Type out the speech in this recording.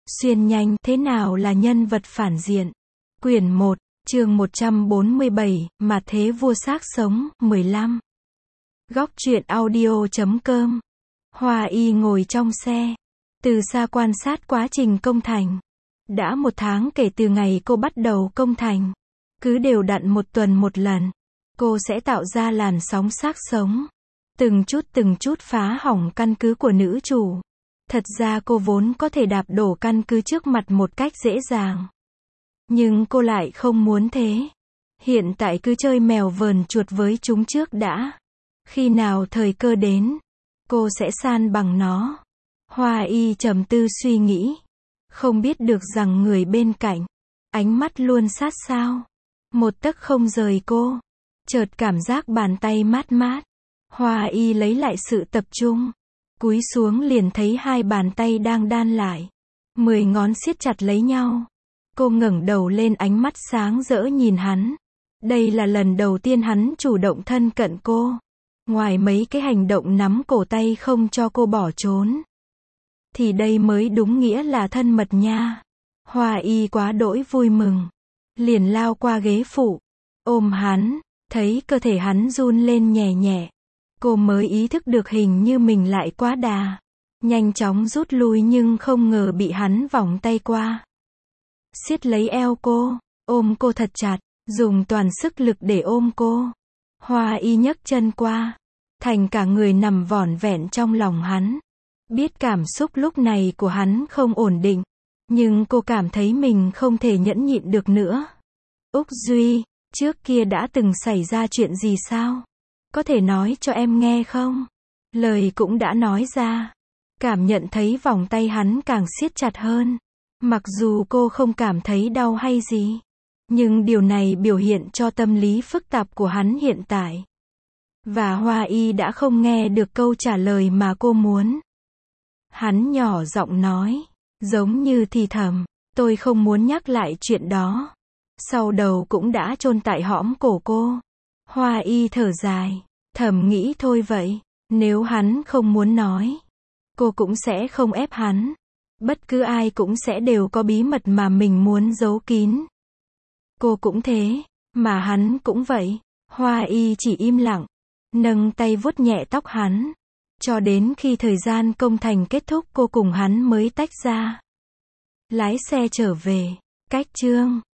Xuyên nhanh, thế nào là nhân vật phản diện? Quyển 1, chương 147, mà thế vua xác sống, 15. Góc truyện audio.com. Hoa Y ngồi trong xe, từ xa quan sát quá trình công thành. Đã 1 tháng kể từ ngày cô bắt đầu công thành. Cứ đều đặn 1 tuần 1 lần, cô sẽ tạo ra làn sóng xác sống. Từng chút phá hỏng căn cứ của nữ chủ. Thật ra cô vốn có thể đạp đổ căn cứ trước mặt một cách dễ dàng. Nhưng cô lại không muốn thế. Hiện tại cứ chơi mèo vờn chuột với chúng trước đã. Khi nào thời cơ đến, cô sẽ san bằng nó. Hoa Y trầm tư suy nghĩ. Không biết được rằng người bên cạnh, ánh mắt luôn sát sao. Một tấc không rời cô. Chợt cảm giác bàn tay mát mát. Hoa Y lấy lại sự tập trung. Cúi xuống liền thấy 2 bàn tay đang đan lại. 10 ngón siết chặt lấy nhau. Cô ngẩng đầu lên, ánh mắt sáng rỡ nhìn hắn. Đây là lần đầu tiên hắn chủ động thân cận cô. Ngoài mấy cái hành động nắm cổ tay không cho cô bỏ trốn, thì đây mới đúng nghĩa là thân mật nha. Hoa Y quá đỗi vui mừng. Liền lao qua ghế phụ. Ôm hắn. Thấy cơ thể hắn run lên nhẹ nhẹ. Cô mới ý thức được hình như mình lại quá đà. Nhanh chóng rút lui nhưng không ngờ bị hắn vòng tay qua. Siết lấy eo cô. Ôm cô thật chặt. Dùng toàn sức lực để ôm cô. Hoa Y nhấc chân qua. Thành cả người nằm vỏn vẹn trong lòng hắn. Biết cảm xúc lúc này của hắn không ổn định. Nhưng cô cảm thấy mình không thể nhẫn nhịn được nữa. Úc Duy, trước kia đã từng xảy ra chuyện gì sao? Có thể nói cho em nghe không? Lời cũng đã nói ra. Cảm nhận thấy vòng tay hắn càng siết chặt hơn. Mặc dù cô không cảm thấy đau hay gì. Nhưng điều này biểu hiện cho tâm lý phức tạp của hắn hiện tại. Và Hoa Y đã không nghe được câu trả lời mà cô muốn. Hắn nhỏ giọng nói. Giống như thì thầm. Tôi không muốn nhắc lại chuyện đó. Sau đầu cũng đã chôn tại hõm cổ cô. Hoa Y thở dài. Thầm nghĩ thôi vậy. Nếu hắn không muốn nói, cô cũng sẽ không ép hắn. Bất cứ ai cũng sẽ đều có bí mật mà mình muốn giấu kín. Cô cũng thế. Mà hắn cũng vậy. Hoa Y chỉ im lặng. Nâng tay vuốt nhẹ tóc hắn. Cho đến khi thời gian công thành kết thúc cô cùng hắn mới tách ra. Lái xe trở về. Cách chương